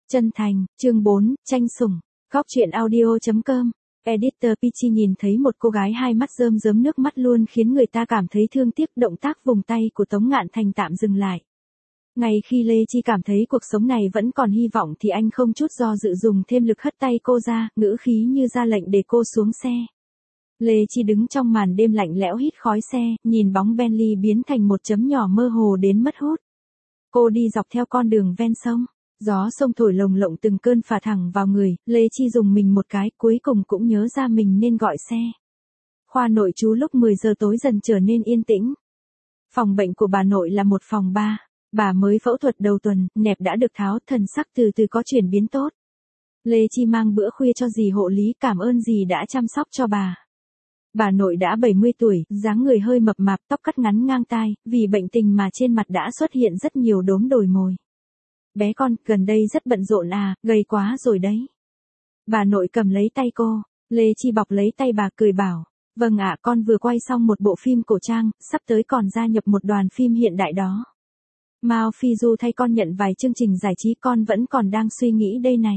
Chân thành, chương 4, tranh sủng. Góc truyện audio.com. Editor Peachy nhìn thấy một cô gái hai mắt rơm rớm nước mắt luôn khiến người ta cảm thấy thương tiếc. Động tác vùng tay của Tống Ngạn Thành tạm dừng lại. Ngay khi Lê Chi cảm thấy cuộc sống này vẫn còn hy vọng thì anh không chút do dự dùng thêm lực hất tay cô ra, ngữ khí như ra lệnh để cô xuống xe. Lê Chi đứng trong màn đêm lạnh lẽo hít khói xe, nhìn bóng Bentley biến thành một chấm nhỏ mơ hồ đến mất hút. Cô đi dọc theo con đường ven sông. Gió sông thổi lồng lộng từng cơn phả thẳng vào người, Lê Chi dùng mình một cái, cuối cùng cũng nhớ ra mình nên gọi xe. Khoa nội trú lúc 10 giờ tối dần trở nên yên tĩnh. Phòng bệnh của bà nội là một phòng 3. Bà mới phẫu thuật đầu tuần, nẹp đã được tháo, thần sắc từ từ có chuyển biến tốt. Lê Chi mang bữa khuya cho dì hộ lý, cảm ơn dì đã chăm sóc cho bà. Bà nội đã 70 tuổi, dáng người hơi mập mạp, tóc cắt ngắn ngang tai, vì bệnh tình mà trên mặt đã xuất hiện rất nhiều đốm đồi mồi. Bé con, gần đây rất bận rộn à, gầy quá rồi đấy. Bà nội cầm lấy tay cô, Lê Chi bọc lấy tay bà cười bảo, vâng ạ, con vừa quay xong một bộ phim cổ trang, sắp tới còn gia nhập một đoàn phim hiện đại đó. Mao Phi Du thay con nhận vài chương trình giải trí, con vẫn còn đang suy nghĩ đây này.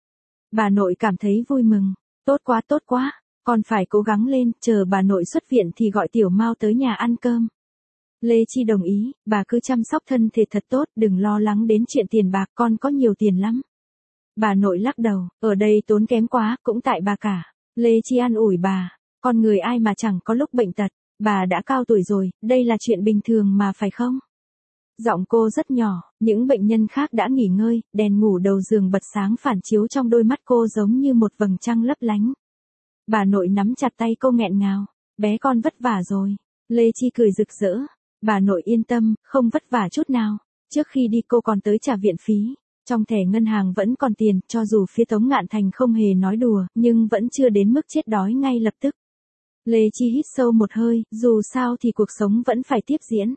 Bà nội cảm thấy vui mừng, tốt quá, con phải cố gắng lên, chờ bà nội xuất viện thì gọi tiểu Mao tới nhà ăn cơm. Lê Chi đồng ý, bà cứ chăm sóc thân thể thật tốt, đừng lo lắng đến chuyện tiền bạc, con có nhiều tiền lắm. Bà nội lắc đầu, ở đây tốn kém quá, cũng tại bà cả. Lê Chi an ủi bà, con người ai mà chẳng có lúc bệnh tật, bà đã cao tuổi rồi, đây là chuyện bình thường mà phải không? Giọng cô rất nhỏ, những bệnh nhân khác đã nghỉ ngơi, đèn ngủ đầu giường bật sáng phản chiếu trong đôi mắt cô giống như một vầng trăng lấp lánh. Bà nội nắm chặt tay cô nghẹn ngào, bé con vất vả rồi. Lê Chi cười rực rỡ. Bà nội yên tâm, không vất vả chút nào. Trước khi đi cô còn tới trả viện phí. Trong thẻ ngân hàng vẫn còn tiền, cho dù phía Tống Ngạn Thành không hề nói đùa, nhưng vẫn chưa đến mức chết đói ngay lập tức. Lê Chi hít sâu một hơi, dù sao thì cuộc sống vẫn phải tiếp diễn.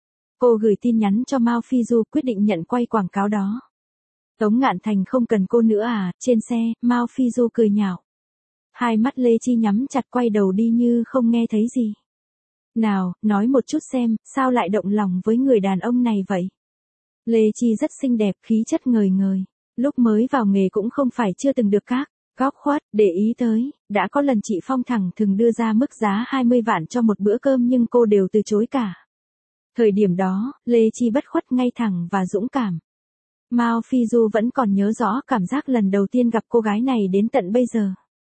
Cô gửi tin nhắn cho Mao Phi Du, quyết định nhận quay quảng cáo đó. Tống Ngạn Thành không cần cô nữa à? Trên xe, Mao Phi Du cười nhạo. Hai mắt Lê Chi nhắm chặt, quay đầu đi như không nghe thấy gì. Nào, nói một chút xem, sao lại động lòng với người đàn ông này vậy? Lê Chi rất xinh đẹp, khí chất ngời ngời. Lúc mới vào nghề cũng không phải chưa từng được các góc khuất để ý tới. Đã có lần chị Phong thẳng thừng đưa ra mức giá 20 vạn cho một bữa cơm nhưng cô đều từ chối cả. Thời điểm đó, Lê Chi bất khuất, ngay thẳng và dũng cảm. Mao Phi Du vẫn còn nhớ rõ cảm giác lần đầu tiên gặp cô gái này đến tận bây giờ.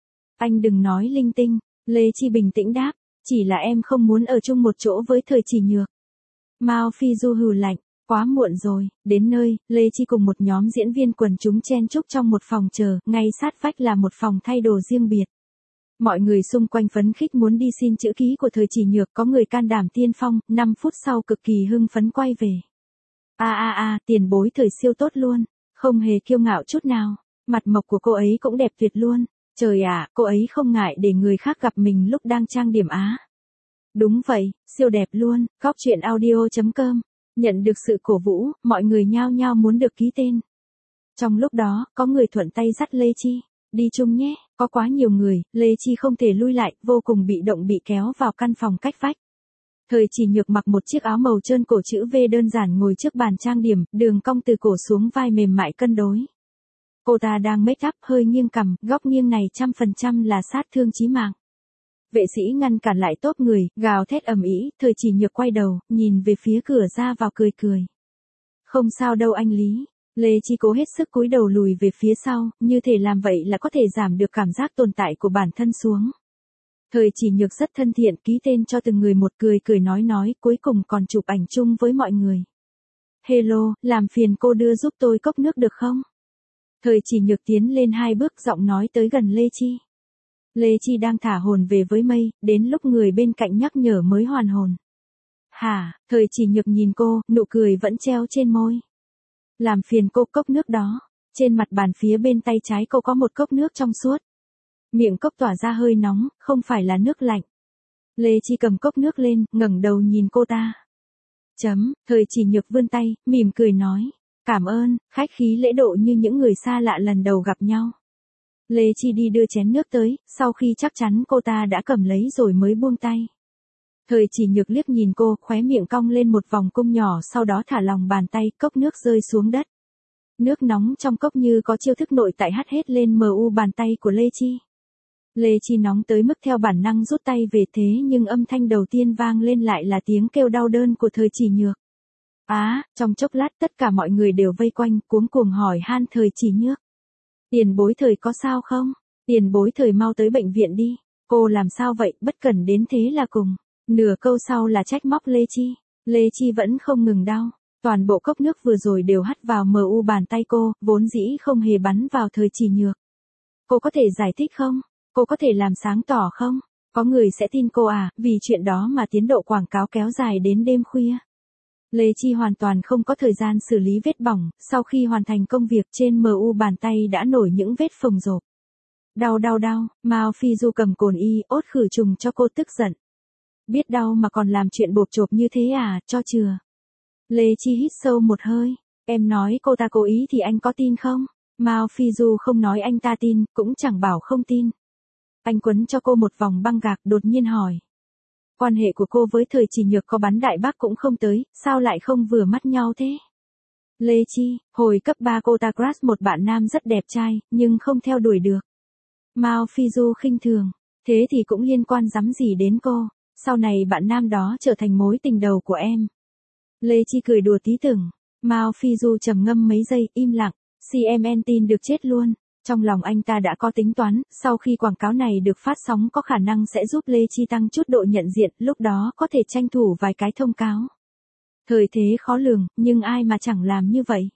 Anh đừng nói linh tinh, Lê Chi bình tĩnh đáp. Chỉ là em không muốn ở chung một chỗ với Thời Chỉ Nhược. Mao Phi Du hừ lạnh, quá muộn rồi. Đến nơi, Lê Chi cùng một nhóm diễn viên quần chúng chen chúc trong một phòng chờ, ngay sát vách là một phòng thay đồ riêng biệt. Mọi người xung quanh phấn khích muốn đi xin chữ ký của Thời Chỉ Nhược, có người can đảm tiên phong, 5 phút sau cực kỳ hưng phấn quay về. Tiền bối Thời siêu tốt luôn, không hề kiêu ngạo chút nào, mặt mộc của cô ấy cũng đẹp tuyệt luôn. Trời ạ, cô ấy không ngại để người khác gặp mình lúc đang trang điểm á. Đúng vậy, siêu đẹp luôn. Góc truyện audio.com. Nhận được sự cổ vũ, mọi người nhao nhao muốn được ký tên. Trong lúc đó, có người thuận tay dắt Lê Chi. Đi chung nhé, có quá nhiều người, Lê Chi không thể lui lại, vô cùng bị động, bị kéo vào căn phòng cách vách. Thời Chỉ Nhược mặc một chiếc áo màu trơn cổ chữ V đơn giản, ngồi trước bàn trang điểm, đường cong từ cổ xuống vai mềm mại cân đối. Cô ta đang make up, hơi nghiêng cằm, góc nghiêng này 100% là sát thương chí mạng. Vệ sĩ ngăn cản lại tốp người, gào thét ầm ĩ. Thời Chỉ Nhược quay đầu, nhìn về phía cửa ra vào cười cười. Không sao đâu anh Lý. Lê Chi cố hết sức cúi đầu lùi về phía sau, như thể làm vậy là có thể giảm được cảm giác tồn tại của bản thân xuống. Thời Chỉ Nhược rất thân thiện, ký tên cho từng người một, cười nói, cuối cùng còn chụp ảnh chung với mọi người. Hello, làm phiền cô đưa giúp tôi cốc nước được không? Thời Chỉ Nhược tiến lên 2 bước, giọng nói tới gần Lê Chi. Lê Chi đang thả hồn về với mây, đến lúc người bên cạnh nhắc nhở mới hoàn hồn. Hả? Thời Chỉ Nhược nhìn cô, nụ cười vẫn treo trên môi. Làm phiền cô cốc nước đó. Trên mặt bàn phía bên tay trái cô có một cốc nước trong suốt. Miệng cốc tỏa ra hơi nóng, không phải là nước lạnh. Lê Chi cầm cốc nước lên, ngẩng đầu nhìn cô ta. Thời Chỉ Nhược vươn tay, mỉm cười nói. Cảm ơn, khách khí lễ độ như những người xa lạ lần đầu gặp nhau. Lê Chi đi đưa chén nước tới, sau khi chắc chắn cô ta đã cầm lấy rồi mới buông tay. Thời Chỉ Nhược liếc nhìn cô, khóe miệng cong lên một vòng cung nhỏ, sau đó thả lòng bàn tay, cốc nước rơi xuống đất. Nước nóng trong cốc như có chiêu thức nội tại hắt hết lên bàn tay của Lê Chi. Lê Chi nóng tới mức theo bản năng rút tay về thế nhưng âm thanh đầu tiên vang lên lại là tiếng kêu đau đớn của Thời Chỉ Nhược. Trong chốc lát tất cả mọi người đều vây quanh cuống cuồng hỏi han Thời Chỉ Nhược. Tiền bối Thời có sao không? Tiền bối Thời mau tới bệnh viện đi. Cô làm sao vậy, bất cần đến thế là cùng. Nửa câu sau là trách móc Lê Chi. Lê Chi vẫn không ngừng đau. Toàn bộ cốc nước vừa rồi đều hắt vào bàn tay cô, vốn dĩ không hề bắn vào Thời Chỉ Nhược. Cô có thể giải thích không? Cô có thể làm sáng tỏ không? Có người sẽ tin cô vì chuyện đó mà tiến độ quảng cáo kéo dài đến đêm khuya. Lê Chi hoàn toàn không có thời gian xử lý vết bỏng, sau khi hoàn thành công việc trên bàn tay đã nổi những vết phồng rộp. Đau, Mao Phi Du cầm cồn iốt khử trùng cho cô tức giận. Biết đau mà còn làm chuyện bộp chộp như thế cho chừa. Lê Chi hít sâu một hơi, em nói cô ta cố ý thì anh có tin không? Mao Phi Du không nói anh ta tin, cũng chẳng bảo không tin. Anh quấn cho cô một vòng băng gạc đột nhiên hỏi. Quan hệ của cô với Thời Chỉ Nhược có bắn đại bác cũng không tới, sao lại không vừa mắt nhau thế? Lê Chi, hồi cấp 3 cô ta crush một bạn nam rất đẹp trai, nhưng không theo đuổi được. Mao Phi Du khinh thường, thế thì cũng liên quan rắm gì đến cô, sau này bạn nam đó trở thành mối tình đầu của em. Lê Chi cười đùa tí tưởng, Mao Phi Du trầm ngâm mấy giây, im lặng, CMN tin được chết luôn. Trong lòng anh ta đã có tính toán, sau khi quảng cáo này được phát sóng có khả năng sẽ giúp Lê Chi tăng chút độ nhận diện, lúc đó có thể tranh thủ vài cái thông cáo. Thời thế khó lường, nhưng ai mà chẳng làm như vậy.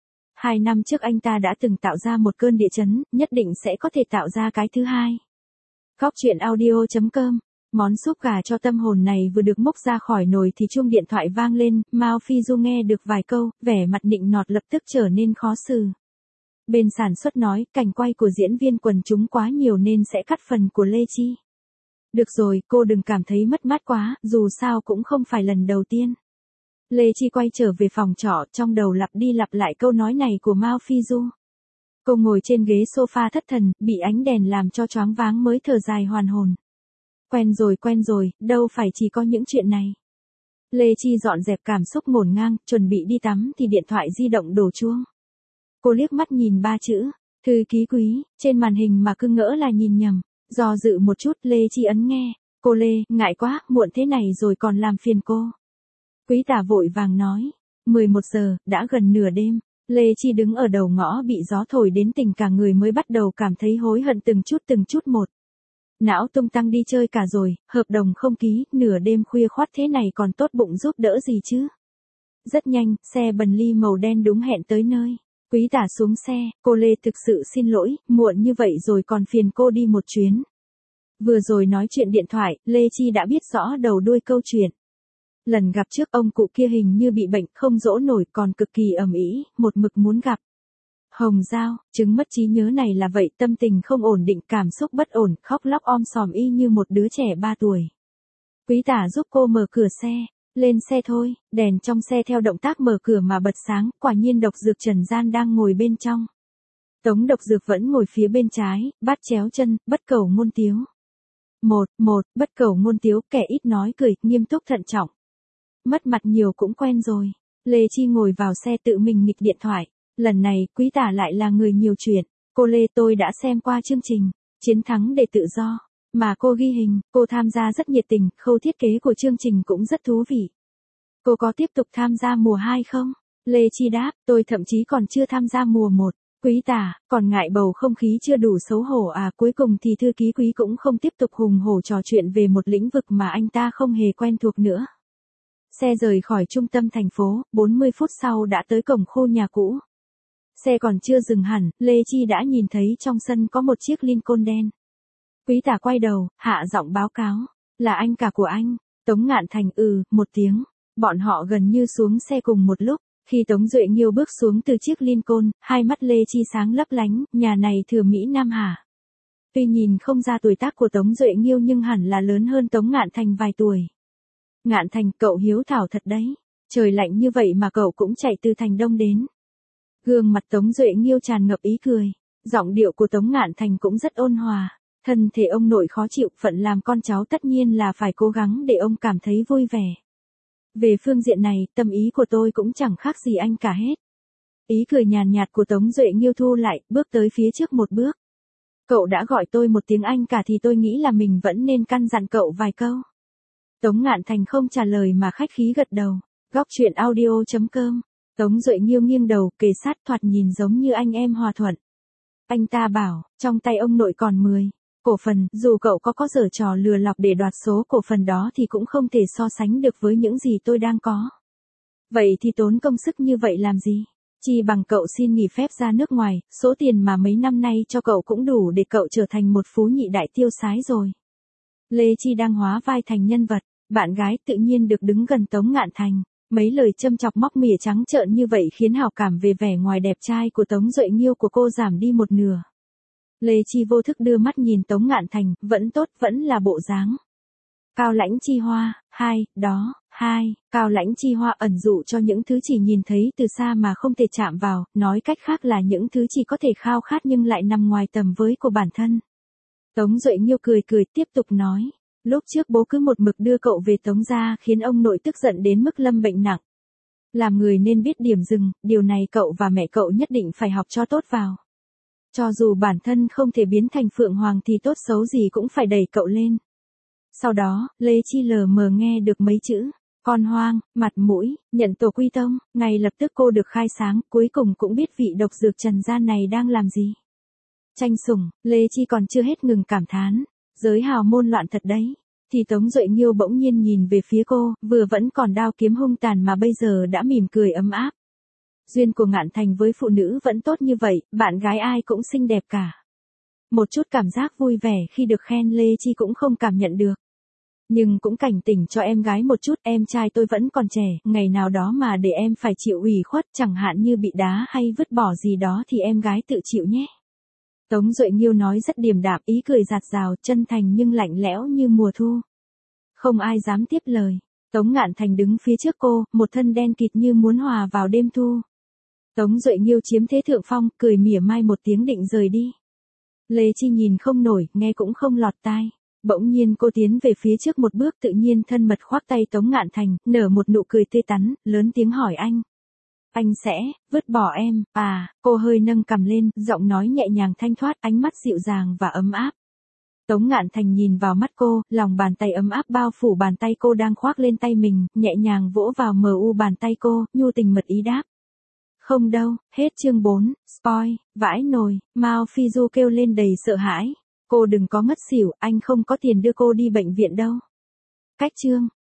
2 năm trước anh ta đã từng tạo ra một cơn địa chấn, nhất định sẽ có thể tạo ra cái thứ hai. Góc truyện audio.com. Món súp gà cho tâm hồn này vừa được múc ra khỏi nồi thì chuông điện thoại vang lên, Mao Phi Du nghe được vài câu, vẻ mặt nịnh nọt lập tức trở nên khó xử. Bên sản xuất nói, cảnh quay của diễn viên quần chúng quá nhiều nên sẽ cắt phần của Lê Chi. Được rồi, cô đừng cảm thấy mất mát quá, dù sao cũng không phải lần đầu tiên. Lê Chi quay trở về phòng trọ, trong đầu lặp đi lặp lại câu nói này của Mao Phi Du. Cô ngồi trên ghế sofa thất thần, bị ánh đèn làm cho choáng váng mới thở dài hoàn hồn. Quen rồi, đâu phải chỉ có những chuyện này. Lê Chi dọn dẹp cảm xúc ngổn ngang, chuẩn bị đi tắm thì điện thoại di động đổ chuông. Cô liếc mắt nhìn 3 chữ, thư ký Quý, trên màn hình mà cứ ngỡ là nhìn nhầm. Do dự một chút Lê Chi ấn nghe. Cô Lê, ngại quá, muộn thế này rồi còn làm phiền cô. Quý tả vội vàng nói. 11 giờ, đã gần nửa đêm. Lê Chi đứng ở đầu ngõ bị gió thổi đến tỉnh cả người mới bắt đầu cảm thấy hối hận từng chút một. Não tung tăng đi chơi cả rồi, hợp đồng không ký, nửa đêm khuya khoắt thế này còn tốt bụng giúp đỡ gì chứ. Rất nhanh, xe Bentley màu đen đúng hẹn tới nơi. Quý tả xuống xe, cô Lê thực sự xin lỗi, muộn như vậy rồi còn phiền cô đi một chuyến. Vừa rồi nói chuyện điện thoại, Lê Chi đã biết rõ đầu đuôi câu chuyện. Lần gặp trước ông cụ kia hình như bị bệnh không dỗ nổi còn cực kỳ ầm ĩ, một mực muốn gặp. Hồng Giao, chứng mất trí nhớ này là vậy, tâm tình không ổn định, cảm xúc bất ổn, khóc lóc om sòm y như một đứa trẻ 3 tuổi. Quý tả giúp cô mở cửa xe. Lên xe thôi, đèn trong xe theo động tác mở cửa mà bật sáng, quả nhiên Độc Dược Trần Gian đang ngồi bên trong. Tống Độc Dược vẫn ngồi phía bên trái, bát chéo chân, bất cầu ngôn tiếu. Bất cầu ngôn tiếu, kẻ ít nói cười, nghiêm túc thận trọng. Mất mặt nhiều cũng quen rồi. Lê Chi ngồi vào xe tự mình nghịch điện thoại. Lần này, quý tả lại là người nhiều chuyện. Cô Lê, tôi đã xem qua chương trình Chiến thắng để tự do mà cô ghi hình, cô tham gia rất nhiệt tình, khâu thiết kế của chương trình cũng rất thú vị. Cô có tiếp tục tham gia mùa 2 không? Lê Chi đáp, tôi thậm chí còn chưa tham gia mùa 1. Quý tả, còn ngại bầu không khí chưa đủ xấu hổ cuối cùng thì thư ký Quý cũng không tiếp tục hùng hổ trò chuyện về một lĩnh vực mà anh ta không hề quen thuộc nữa. Xe rời khỏi trung tâm thành phố, 40 phút sau đã tới cổng khu nhà cũ. Xe còn chưa dừng hẳn, Lê Chi đã nhìn thấy trong sân có một chiếc Lincoln đen. Quý tả quay đầu, hạ giọng báo cáo. Là anh cả của anh. Tống Ngạn Thành một tiếng. Bọn họ gần như xuống xe cùng một lúc. Khi Tống Duệ Nghiêu bước xuống từ chiếc Lincoln, hai mắt Lê Chi sáng lấp lánh, nhà này thừa Mỹ Nam hả? Tuy nhìn không ra tuổi tác của Tống Duệ Nghiêu nhưng hẳn là lớn hơn Tống Ngạn Thành vài tuổi. Ngạn Thành, cậu hiếu thảo thật đấy. Trời lạnh như vậy mà cậu cũng chạy từ thành Đông đến. Gương mặt Tống Duệ Nghiêu tràn ngập ý cười. Giọng điệu của Tống Ngạn Thành cũng rất ôn hòa. Thân thể ông nội khó chịu, phận làm con cháu tất nhiên là phải cố gắng để ông cảm thấy vui vẻ. Về phương diện này, tâm ý của tôi cũng chẳng khác gì anh cả hết. Ý cười nhàn nhạt của Tống Duệ Nghiêu thu lại, bước tới phía trước một bước. Cậu đã gọi tôi một tiếng anh cả thì tôi nghĩ là mình vẫn nên căn dặn cậu vài câu. Tống Ngạn Thành không trả lời mà khách khí gật đầu. Góc truyện audio.com. Tống Duệ Nghiêu nghiêng đầu, kề sát thoạt nhìn giống như anh em hòa thuận. Anh ta bảo, trong tay ông nội còn 10 cổ phần, dù cậu có giở trò lừa lọc để đoạt số cổ phần đó thì cũng không thể so sánh được với những gì tôi đang có. Vậy thì tốn công sức như vậy làm gì? Chi bằng cậu xin nghỉ phép ra nước ngoài, số tiền mà mấy năm nay cho cậu cũng đủ để cậu trở thành một phú nhị đại tiêu sái rồi. Lê Chi đang hóa vai thành nhân vật, bạn gái tự nhiên được đứng gần Tống Ngạn Thành. Mấy lời châm chọc móc mỉa trắng trợn như vậy khiến hảo cảm về vẻ ngoài đẹp trai của Tống Duệ Nghiêu của cô giảm đi một nửa. Lê Chi vô thức đưa mắt nhìn Tống Ngạn Thành, vẫn tốt, vẫn là bộ dáng. Cao lãnh chi hoa, Cao lãnh chi hoa ẩn dụ cho những thứ chỉ nhìn thấy từ xa mà không thể chạm vào, nói cách khác là những thứ chỉ có thể khao khát nhưng lại nằm ngoài tầm với của bản thân. Tống Duệ Nghiêu cười tiếp tục nói, lúc trước bố cứ một mực đưa cậu về Tống gia khiến ông nội tức giận đến mức lâm bệnh nặng. Làm người nên biết điểm dừng, điều này cậu và mẹ cậu nhất định phải học cho tốt vào. Cho dù bản thân không thể biến thành Phượng Hoàng thì tốt xấu gì cũng phải đẩy cậu lên. Sau đó, Lê Chi lờ mờ nghe được mấy chữ, con hoang, mặt mũi, nhận tổ quy tông, ngay lập tức cô được khai sáng, cuối cùng cũng biết vị độc dược trần gian này đang làm gì. Tranh sủng, Lê Chi còn chưa hết ngừng cảm thán, giới hào môn loạn thật đấy. Thì Tống Duệ Nghiêu bỗng nhiên nhìn về phía cô, vừa vẫn còn đao kiếm hung tàn mà bây giờ đã mỉm cười ấm áp. Duyên của Ngạn Thành với phụ nữ vẫn tốt như vậy, bạn gái ai cũng xinh đẹp cả. Một chút cảm giác vui vẻ khi được khen Lê Chi cũng không cảm nhận được. Nhưng cũng cảnh tỉnh cho em gái một chút, em trai tôi vẫn còn trẻ, ngày nào đó mà để em phải chịu ủy khuất chẳng hạn như bị đá hay vứt bỏ gì đó thì em gái tự chịu nhé. Tống Duệ Nghiêu nói rất điềm đạm, ý cười dạt dào, chân thành nhưng lạnh lẽo như mùa thu. Không ai dám tiếp lời. Tống Ngạn Thành đứng phía trước cô, một thân đen kịt như muốn hòa vào đêm thu. Tống Duệ Nghiêu chiếm thế thượng phong, cười mỉa mai một tiếng định rời đi. Lê Chi nhìn không nổi, nghe cũng không lọt tai. Bỗng nhiên cô tiến về phía trước một bước, tự nhiên thân mật khoác tay Tống Ngạn Thành, nở một nụ cười tươi tắn, lớn tiếng hỏi anh. Anh sẽ vứt bỏ em, à? Cô hơi nâng cằm lên, giọng nói nhẹ nhàng thanh thoát, ánh mắt dịu dàng và ấm áp. Tống Ngạn Thành nhìn vào mắt cô, lòng bàn tay ấm áp bao phủ bàn tay cô đang khoác lên tay mình, nhẹ nhàng vỗ vào mờ u bàn tay cô, nhu tình mật ý đáp. Không đâu, hết chương 4, spoil, vãi nồi, Mao Phi Du kêu lên đầy sợ hãi. Cô đừng có ngất xỉu, anh không có tiền đưa cô đi bệnh viện đâu. Cách chương.